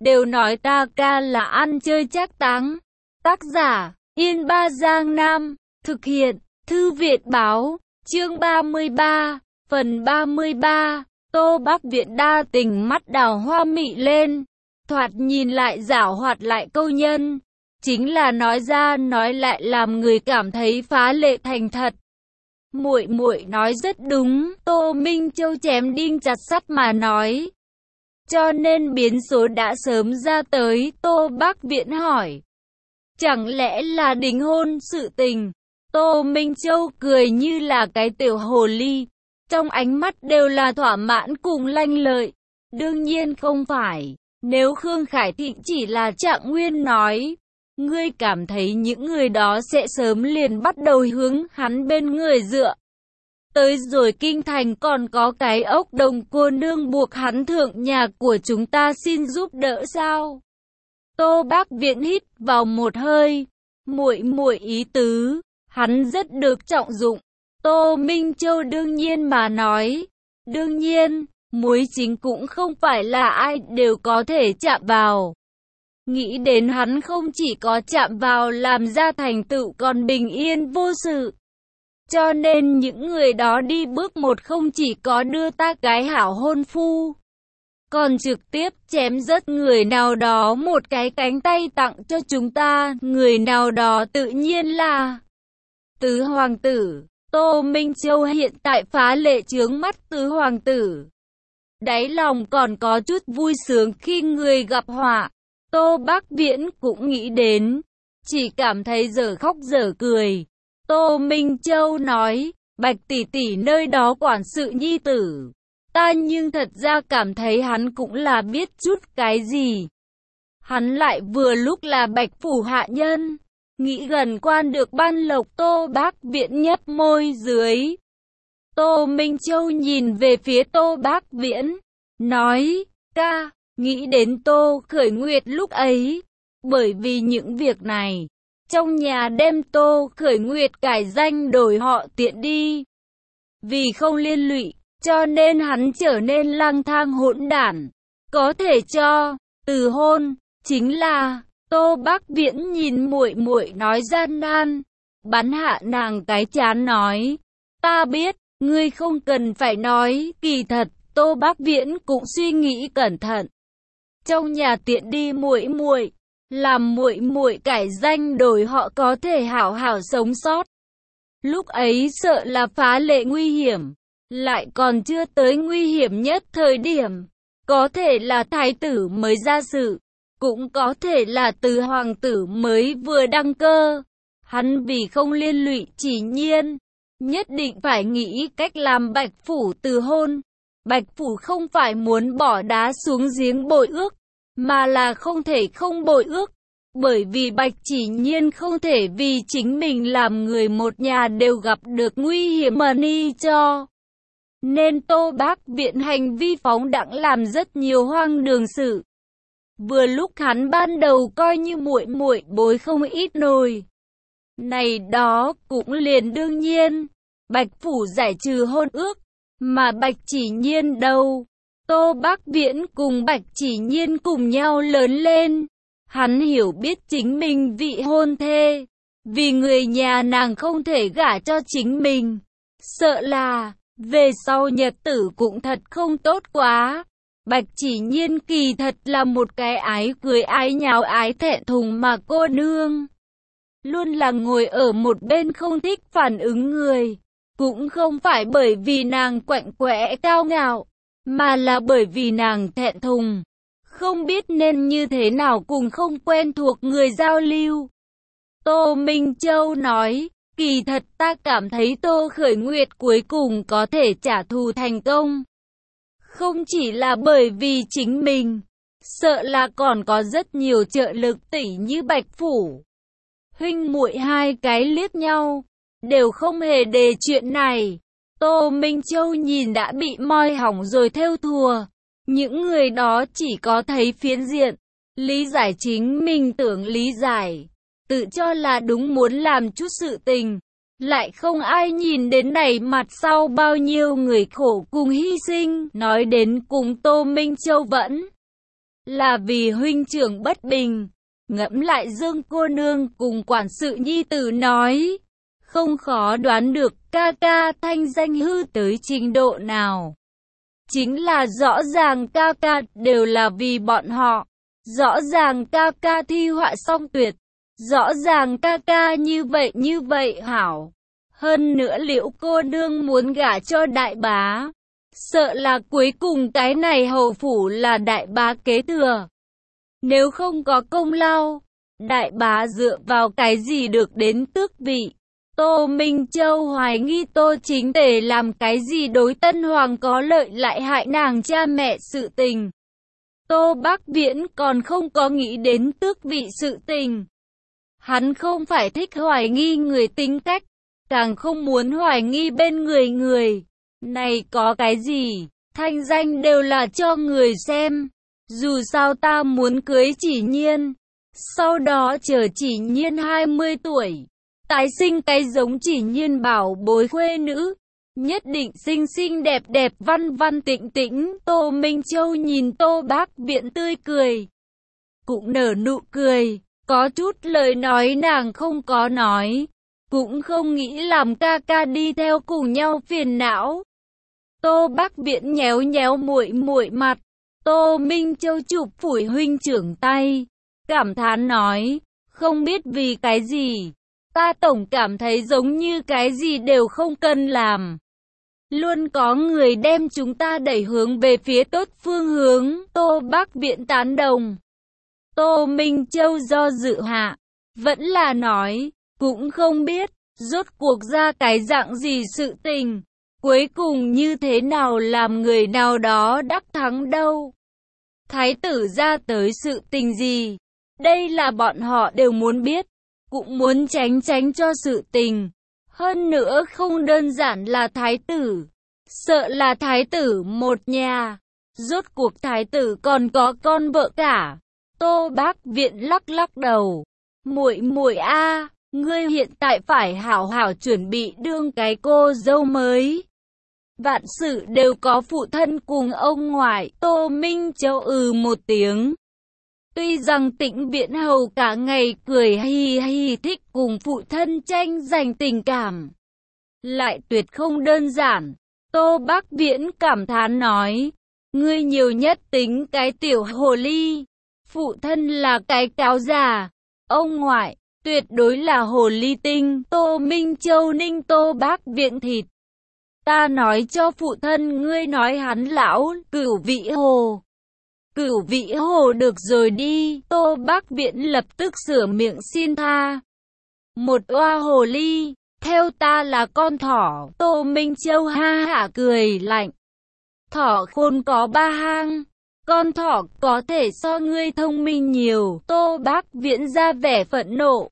đều nói ta ca là ăn chơi trác táng. Tác giả, Yên Ba Giang Nam, thực hiện, Thư viện báo, chương 33, phần 33, Tô Bắc Viện đa tình mắt đào hoa mị lên, thoạt nhìn lại giảo hoạt lại câu nhân, chính là nói ra nói lại làm người cảm thấy phá lệ thành thật. Muội muội nói rất đúng, Tô Minh Châu chém đinh chặt sắt mà nói. Cho nên biến số đã sớm ra tới, Tô Bắc Viễn hỏi. Chẳng lẽ là đính hôn sự tình? Tô Minh Châu cười như là cái tiểu hồ ly, trong ánh mắt đều là thỏa mãn cùng lanh lợi. Đương nhiên không phải, nếu Khương Khải Thịnh chỉ là Trạng Nguyên nói, ngươi cảm thấy những người đó sẽ sớm liền bắt đầu hướng hắn bên người dựa. Tới rồi kinh thành còn có cái ốc đồng cô nương buộc hắn thượng nhà của chúng ta xin giúp đỡ sao? Tô Bắc Viễn hít vào một hơi, muội muội ý tứ, hắn rất được trọng dụng. Tô Minh Châu đương nhiên mà nói, đương nhiên, muối chính cũng không phải là ai đều có thể chạm vào. Nghĩ đến hắn không chỉ có chạm vào làm ra thành tựu còn bình yên vô sự. Cho nên những người đó đi bước một không chỉ có đưa ta cái hảo hôn phu, còn trực tiếp chém rớt người nào đó một cái cánh tay tặng cho chúng ta, người nào đó tự nhiên là Tứ Hoàng tử. Tô Minh Châu hiện tại phá lệ chướng mắt Tứ Hoàng tử. Đáy lòng còn có chút vui sướng khi người gặp họa. Tô Bắc Viễn cũng nghĩ đến, chỉ cảm thấy dở khóc dở cười. Tô Minh Châu nói, Bạch tỷ tỷ nơi đó quản sự nhi tử. Ta nhưng thật ra cảm thấy hắn cũng là biết chút cái gì. Hắn lại vừa lúc là Bạch phủ hạ nhân. Nghĩ gần quan được ban lộc. Tô Bắc Viễn nhấp môi dưới. Tô Minh Châu nhìn về phía Tô Bắc Viễn, nói, ca, nghĩ đến Tô Khởi Nguyệt lúc ấy. Bởi vì những việc này, trong nhà đem Tô Khởi Nguyệt cải danh đổi họ tiện đi. Vì không liên lụy, cho nên hắn trở nên lang thang hỗn đản. Có thể cho, từ hôn, chính là, Tô Bắc Viễn nhìn muội muội nói gian nan, bắn hạ nàng cái chán nói, ta biết, ngươi không cần phải nói, kỳ thật, Tô Bắc Viễn cũng suy nghĩ cẩn thận. Trong nhà tiện đi muội muội, làm muội muội cải danh đổi họ có thể hảo hảo sống sót. Lúc ấy sợ là phá lệ nguy hiểm, lại còn chưa tới nguy hiểm nhất thời điểm. Có thể là thái tử mới ra sự, cũng có thể là Tứ Hoàng tử mới vừa đăng cơ. Hắn vì không liên lụy Chỉ Nhiên, nhất định phải nghĩ cách làm Bạch phủ từ hôn. Bạch phủ không phải muốn bỏ đá xuống giếng bội ước, mà là không thể không bội ước. Bởi vì Bạch Chỉ Nhiên không thể vì chính mình làm người một nhà đều gặp được nguy hiểm mà ni cho. Nên Tô Bắc Viễn hành vi phóng đãng làm rất nhiều hoang đường sự. Vừa lúc hắn ban đầu coi như muội muội bối không ít nồi. Này đó cũng liền đương nhiên, Bạch phủ giải trừ hôn ước, mà Bạch Chỉ Nhiên đâu? Tô Bắc Viễn cùng Bạch Chỉ Nhiên cùng nhau lớn lên. Hắn hiểu biết chính mình vị hôn thê, vì người nhà nàng không thể gả cho chính mình. Sợ là, về sau nhật tử cũng thật không tốt quá. Bạch Chỉ Nhiên kỳ thật là một cái ái cười ái nháo ái thẹn thùng mà cô nương. Luôn là ngồi ở một bên không thích phản ứng người. Cũng không phải bởi vì nàng quạnh quẽ cao ngạo, mà là bởi vì nàng thẹn thùng. Không biết nên như thế nào cùng không quen thuộc người giao lưu. Tô Minh Châu nói, kỳ thật ta cảm thấy Tô Khởi Nguyệt cuối cùng có thể trả thù thành công. Không chỉ là bởi vì chính mình, sợ là còn có rất nhiều trợ lực tỷ như Bạch phủ. Huynh muội hai cái liếc nhau, đều không hề đề chuyện này. Tô Minh Châu nhìn đã bị moi hỏng rồi thêu thùa. Những người đó chỉ có thấy phiến diện, lý giải chính mình tưởng lý giải, tự cho là đúng muốn làm chút sự tình. Lại không ai nhìn đến này mặt sau bao nhiêu người khổ cùng hy sinh, nói đến cùng Tô Minh Châu vẫn là vì huynh trưởng bất bình. Ngẫm lại Dương cô nương cùng quản sự nhi tử nói, không khó đoán được ca ca thanh danh hư tới trình độ nào. Chính là rõ ràng ca ca đều là vì bọn họ, rõ ràng ca ca thi họa song tuyệt, rõ ràng ca ca như vậy hảo. Hơn nữa Liễu cô nương muốn gả cho đại bá, sợ là cuối cùng cái này hầu phủ là đại bá kế thừa. Nếu không có công lao, đại bá dựa vào cái gì được đến tước vị? Tô Minh Châu hoài nghi Tô Chính Tề làm cái gì đối Tân Hoàng có lợi lại hại nàng cha mẹ sự tình. Tô Bắc Viễn còn không có nghĩ đến tước vị sự tình. Hắn không phải thích hoài nghi người tính cách, càng không muốn hoài nghi bên người. Này có cái gì, thanh danh đều là cho người xem. Dù sao ta muốn cưới Chỉ Nhiên, sau đó chờ Chỉ Nhiên 20 tuổi, tái sinh cái giống Chỉ Nhiên bảo bối khuê nữ, nhất định xinh xinh đẹp đẹp văn văn tĩnh tĩnh. Tô Minh Châu nhìn Tô Bác Viễn tươi cười, cũng nở nụ cười, có chút lời nói nàng không có nói, cũng không nghĩ làm ca ca đi theo cùng nhau phiền não. Tô Bác Viễn nhéo nhéo muội mặt, Tô Minh Châu chụp phủi huynh trưởng tay, cảm thán nói, không biết vì cái gì, ta tổng cảm thấy giống như cái gì đều không cần làm. Luôn có người đem chúng ta đẩy hướng về phía tốt phương hướng. Tô Bác Viễn tán đồng. Tô Minh Châu do dự hạ, vẫn là nói, cũng không biết, rốt cuộc ra cái dạng gì sự tình, cuối cùng như thế nào làm người nào đó đắc thắng đâu. Thái tử ra tới sự tình gì, đây là bọn họ đều muốn biết, cũng muốn tránh cho sự tình. Hơn nữa không đơn giản là thái tử, sợ là thái tử một nhà, rốt cuộc thái tử còn có con vợ cả. Tô Bác Viễn lắc đầu, muội a, ngươi hiện tại phải hảo hảo chuẩn bị đương cái cô dâu mới. Vạn sự đều có phụ thân cùng ông ngoại. Tô Minh Châu một tiếng. Tuy rằng Tĩnh Viễn Hầu cả ngày cười hi hi thích cùng phụ thân tranh giành tình cảm, lại tuyệt không đơn giản. Tô Bác Viễn cảm thán nói, ngươi nhiều nhất tính cái tiểu hồ ly, phụ thân là cái cáo già, ông ngoại tuyệt đối là hồ ly tinh. Tô Minh Châu ninh Tô Bác Viễn thịt. Ta nói cho phụ thân ngươi nói hắn lão Cửu Vị Hồ. Cửu Vị Hồ được rồi đi. Tô Bác Viễn lập tức sửa miệng xin tha. Một oa hồ ly, theo ta là con thỏ. Tô Minh Châu ha hả cười lạnh. Thỏ khôn có ba hang, con thỏ có thể so ngươi thông minh nhiều. Tô Bác Viễn ra vẻ phẫn nộ.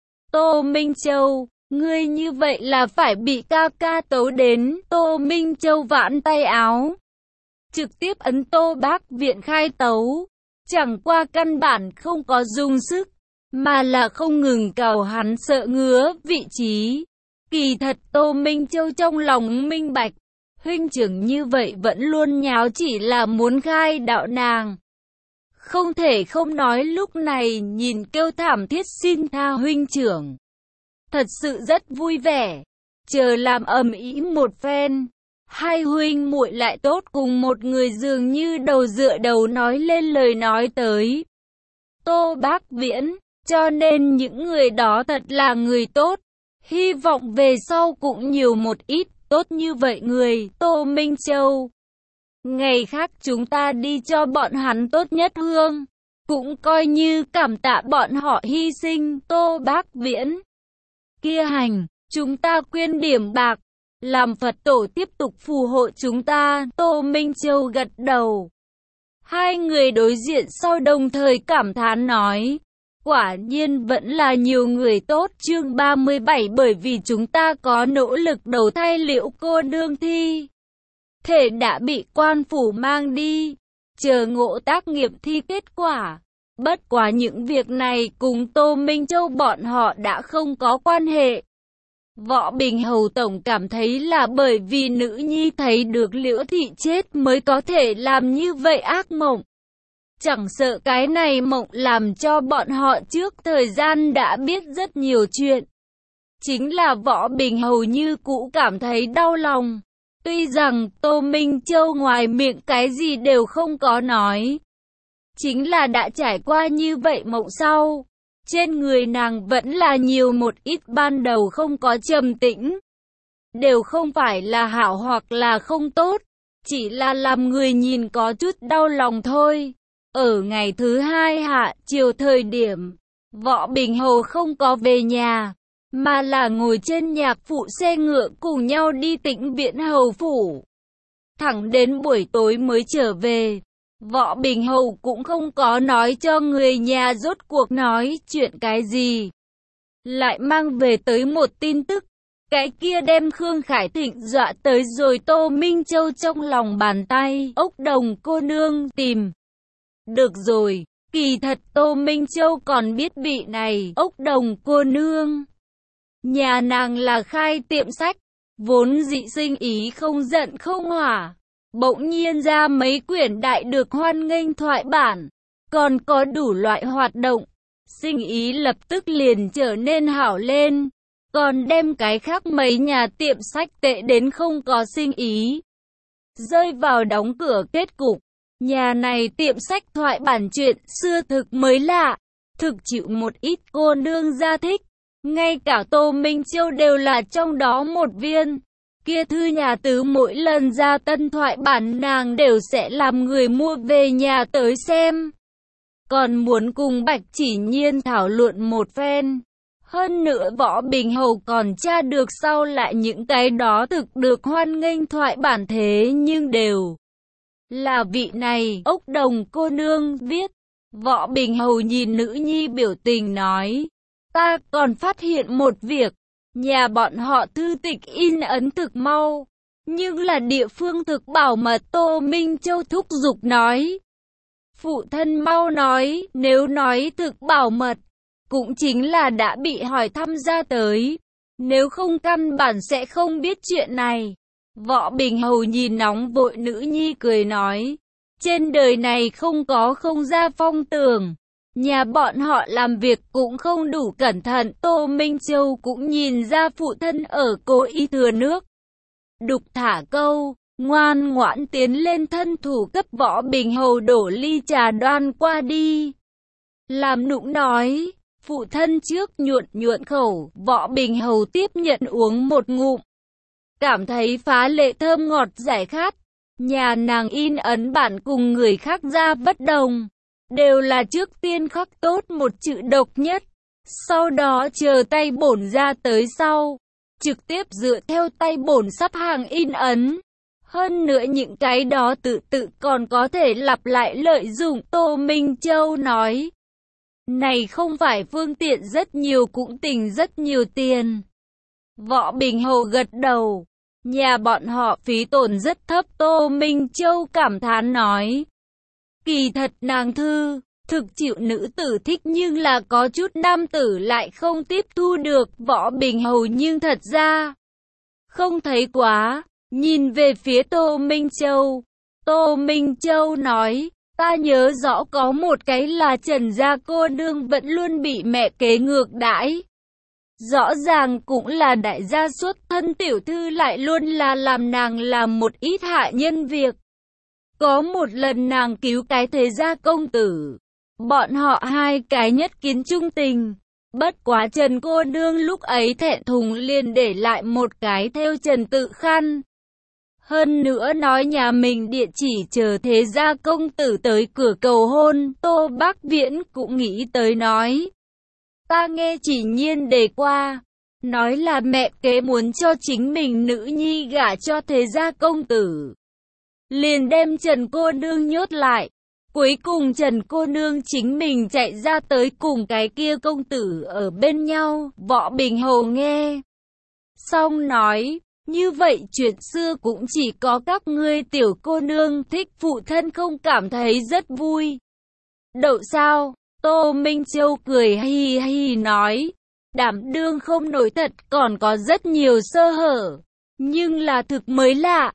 Tô Minh Châu, ngươi như vậy là phải bị ca ca tấu đến. Tô Minh Châu vãn tay áo, trực tiếp ấn Tô Bác Viễn khai tấu. Chẳng qua căn bản không có dùng sức, mà là không ngừng cào hắn sợ ngứa vị trí. Kỳ thật Tô Minh Châu trong lòng minh bạch, huynh trưởng như vậy vẫn luôn nháo chỉ là muốn khai đạo nàng. Không thể không nói lúc này nhìn kêu thảm thiết xin tha huynh trưởng, thật sự rất vui vẻ. Chờ làm ầm ĩ một phen, hai huynh muội lại tốt cùng một người dường như đầu dựa đầu nói lên lời nói tới. Tô Bác Viễn, cho nên những người đó thật là người tốt, hy vọng về sau cũng nhiều một ít tốt như vậy người. Tô Minh Châu, ngày khác chúng ta đi cho bọn hắn tốt nhất hương, cũng coi như cảm tạ bọn họ hy sinh. Tô Bác Viễn, kia hành, chúng ta quyên điểm bạc, làm Phật tổ tiếp tục phù hộ chúng ta. Tô Minh Châu gật đầu. Hai người đối diện sau đồng thời cảm thán nói, quả nhiên vẫn là nhiều người tốt. Chương 37 bởi vì chúng ta có nỗ lực đầu thai Liễu cô nương thi thể đã bị quan phủ mang đi, chờ ngộ tác nghiệp thi kết quả. Bất quá những việc này cùng Tô Minh Châu bọn họ đã không có quan hệ. Võ Bình Hầu tổng cảm thấy là bởi vì nữ nhi thấy được Liễu thị chết mới có thể làm như vậy ác mộng. Chẳng sợ cái này mộng làm cho bọn họ trước thời gian đã biết rất nhiều chuyện. Chính là Võ Bình hầu như cũ cảm thấy đau lòng. Tuy rằng Tô Minh Châu ngoài miệng cái gì đều không có nói. Chính là đã trải qua như vậy mộng sau. Trên người nàng vẫn là nhiều một ít ban đầu không có trầm tĩnh. Đều không phải là hảo hoặc là không tốt. Chỉ là làm người nhìn có chút đau lòng thôi. Ở ngày thứ hai hạ chiều thời điểm, Võ Bình hầu không có về nhà, mà là ngồi trên nhạc phụ xe ngựa cùng nhau đi Tĩnh Viễn hầu phủ. Thẳng đến buổi tối mới trở về. Võ Bình hầu cũng không có nói cho người nhà rốt cuộc nói chuyện cái gì. Lại mang về tới một tin tức. Cái kia đem Khương Khải Thịnh dọa tới rồi. Tô Minh Châu trong lòng bàn tay. Ốc Đồng cô nương tìm. Được rồi, kỳ thật Tô Minh Châu còn biết vị này. Ốc Đồng cô nương. Nhà nàng là khai tiệm sách. Vốn dị sinh ý không giận không hỏa. Bỗng nhiên ra mấy quyển đại được hoan nghênh thoại bản. Còn có đủ loại hoạt động. Sinh ý lập tức liền trở nên hảo lên. Còn đem cái khác mấy nhà tiệm sách tệ đến không có sinh ý. Rơi vào đóng cửa kết cục. Nhà này tiệm sách thoại bản chuyện xưa thực mới lạ. Thực chịu một ít cô nương gia thích. Ngay cả Tô Minh Châu đều là trong đó một viên. Kia thư nhà tứ mỗi lần ra tân thoại bản nàng đều sẽ làm người mua về nhà tới xem. Còn muốn cùng Bạch Chỉ Nhiên thảo luận một phen. Hơn nữa Võ Bình hầu còn tra được sau lại những cái đó thực được hoan nghênh thoại bản thế nhưng đều là vị này, Ốc Đồng cô nương viết. Võ Bình hầu nhìn nữ nhi biểu tình nói. Ta còn phát hiện một việc. Nhà bọn họ thư tịch in ấn thực mau. Nhưng là địa phương thực bảo mật. Tô Minh Châu thúc giục nói. Phụ thân mau nói, nếu nói thực bảo mật. Cũng chính là đã bị hỏi thăm ra tới. Nếu không căn bản sẽ không biết chuyện này. Võ Bình hầu nhìn nóng vội nữ nhi cười nói. Trên đời này không có không ra phong tường. Nhà bọn họ làm việc cũng không đủ cẩn thận. Tô Minh Châu cũng nhìn ra phụ thân ở cố ý thừa nước. Đục thả câu, ngoan ngoãn tiến lên thân thủ cấp Võ Bình hầu đổ ly trà đoan qua đi. Làm nũng nói, phụ thân trước nhuận khẩu, Võ Bình hầu tiếp nhận uống một ngụm. Cảm thấy phá lệ thơm ngọt giải khát. Nhà nàng in ấn bản cùng người khác ra bất đồng. Đều là trước tiên khắc tốt một chữ độc nhất. Sau đó chờ tay bổn ra tới sau. Trực tiếp dựa theo tay bổn sắp hàng in ấn. Hơn nữa những cái đó tự còn có thể lặp lại lợi dụng. Tô Minh Châu nói. Này không phải phương tiện rất nhiều cũng tỉnh rất nhiều tiền. Võ Bình hầu gật đầu. Nhà bọn họ phí tổn rất thấp. Tô Minh Châu cảm thán nói. Kỳ thật nàng thư, thực chịu nữ tử thích nhưng là có chút nam tử lại không tiếp thu được. Võ Bình hầu nhưng thật ra không thấy quá. Nhìn về phía Tô Minh Châu. Tô Minh Châu nói. Ta nhớ rõ có một cái là Trần gia cô nương vẫn luôn bị mẹ kế ngược đãi. Rõ ràng cũng là đại gia xuất thân tiểu thư lại luôn là làm nàng làm một ít hạ nhân việc. Có một lần nàng cứu cái thế gia công tử. Bọn họ hai cái nhất kiến trung tình. Bất quá Trần cô nương lúc ấy thẹn thùng liền để lại một cái theo Trần tự khăn. Hơn nữa nói nhà mình địa chỉ chờ thế gia công tử tới cửa cầu hôn. Tô Bác Viễn cũng nghĩ tới nói. Ta nghe Chỉ Nhiên đề qua. Nói là mẹ kế muốn cho chính mình nữ nhi gả cho thế gia công tử. Liền đem Trần cô nương nhốt lại. Cuối cùng Trần cô nương chính mình chạy ra tới cùng cái kia công tử ở bên nhau. Võ Bình hầu nghe xong nói. Như vậy chuyện xưa cũng chỉ có các ngươi tiểu cô nương thích, phụ thân không cảm thấy rất vui. Đậu sao? Tô Minh Châu cười hi hi nói. Đảm đương không nổi thật, còn có rất nhiều sơ hở. Nhưng là thực mới lạ.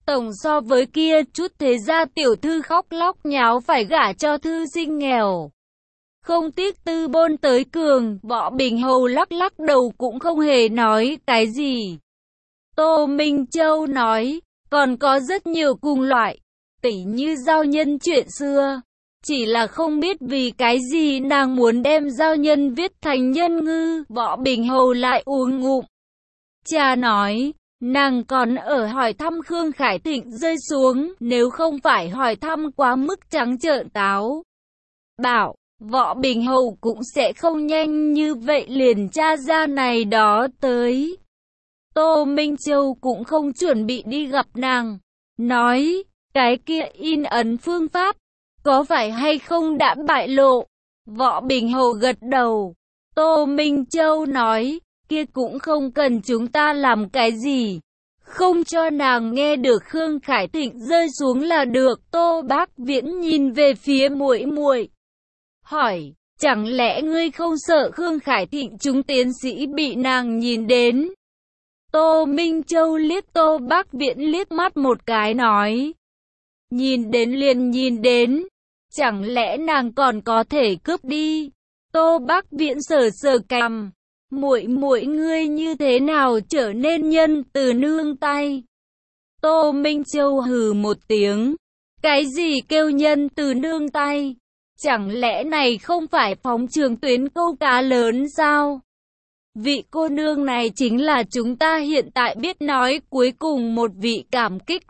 tổng so với kia chút thế gia tiểu thư khóc lóc nháo phải gả cho thư sinh nghèo. Không tiếc tư bôn tới cường, Võ Bình Hầu lắc lắc đầu cũng không hề nói cái gì. Tô Minh Châu nói, còn có rất nhiều cùng loại, tỉ như giao nhân chuyện xưa. Chỉ là không biết vì cái gì nàng muốn đem giao nhân viết thành nhân ngư. Võ Bình Hầu lại uống ngụm trà nói, nàng còn ở hỏi thăm Khương Khải Thịnh rơi xuống, nếu không phải hỏi thăm quá mức trắng trợn táo bạo, Võ Bình Hầu cũng sẽ không nhanh như vậy liền tra ra này đó tới. Tô Minh Châu cũng không chuẩn bị đi gặp nàng, nói, cái kia in ấn phương pháp, có phải hay không đã bại lộ? Võ Bình Hầu gật đầu. Tô Minh Châu nói, kia cũng không cần chúng ta làm cái gì. Không cho nàng nghe được Khương Khải Thịnh rơi xuống là được. Tô Bác Viễn nhìn về phía muội muội, hỏi, chẳng lẽ ngươi không sợ Khương Khải Thịnh chúng tiến sĩ bị nàng nhìn đến? Tô Minh Châu liếc Tô Bác Viễn liếc mắt một cái nói, nhìn đến liền nhìn đến, chẳng lẽ nàng còn có thể cướp đi? Tô Bác Viễn sờ sờ cằm, muội muội ngươi như thế nào trở nên nhân từ nương tay? Tô Minh Châu hừ một tiếng, cái gì kêu nhân từ nương tay? Chẳng lẽ này không phải phóng trường tuyến câu cá lớn sao? Vị cô nương này chính là chúng ta hiện tại biết nói cuối cùng một vị cảm kích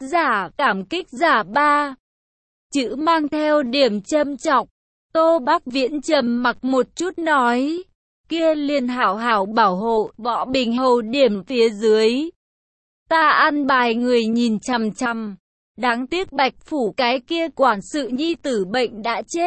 giả 3. Chữ mang theo điểm châm chọc. Tô Bác Viễn trầm mặc một chút nói, kia liền hảo hảo bảo hộ. Võ Bình Hầu điểm phía dưới, ta ăn bài người nhìn chằm chằm. Đáng tiếc Bạch Phủ cái kia quản sự nhi tử bệnh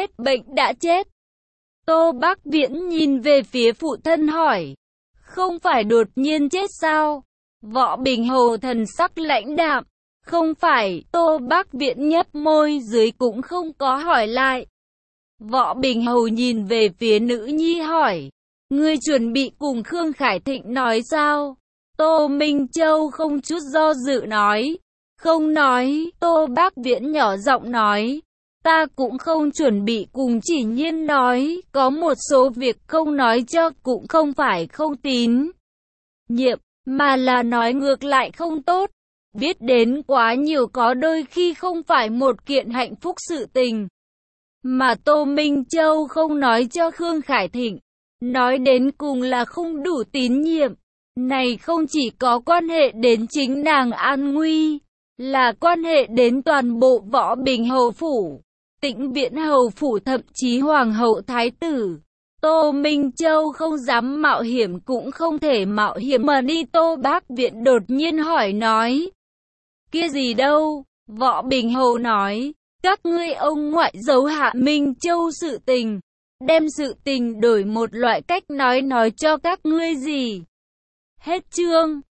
đã chết. Tô Bác Viễn nhìn về phía phụ thân hỏi, không phải đột nhiên chết sao? Võ Bình Hầu thần sắc lãnh đạm, không phải. Tô Bác Viễn nhếch môi dưới cũng không có hỏi lại. Võ Bình Hầu nhìn về phía nữ nhi hỏi, ngươi chuẩn bị cùng Khương Khải Thịnh nói sao? Tô Minh Châu không chút do dự nói, không nói. Tô Bác Viễn nhỏ giọng nói, ta cũng không chuẩn bị cùng Chỉ Nhiên nói, có một số việc không nói cho cũng không phải không tín nhiệm, mà là nói ngược lại không tốt. Biết đến quá nhiều có đôi khi không phải một kiện hạnh phúc sự tình. Mà Tô Minh Châu không nói cho Khương Khải Thịnh, nói đến cùng là không đủ tín nhiệm. Này không chỉ có quan hệ đến chính nàng an nguy, là quan hệ đến toàn bộ Võ Bình Hầu Phủ, Tĩnh Viễn Hầu Phủ, thậm chí Hoàng hậu Thái tử. Tô Minh Châu không dám mạo hiểm cũng không thể mạo hiểm mà đi. Tô Bác Viễn đột nhiên hỏi nói, kia gì đâu? Võ Bình Hầu nói, các ngươi ông ngoại giấu Hạ Minh Châu sự tình, đem sự tình đổi một loại cách nói cho các ngươi gì. Hết chương.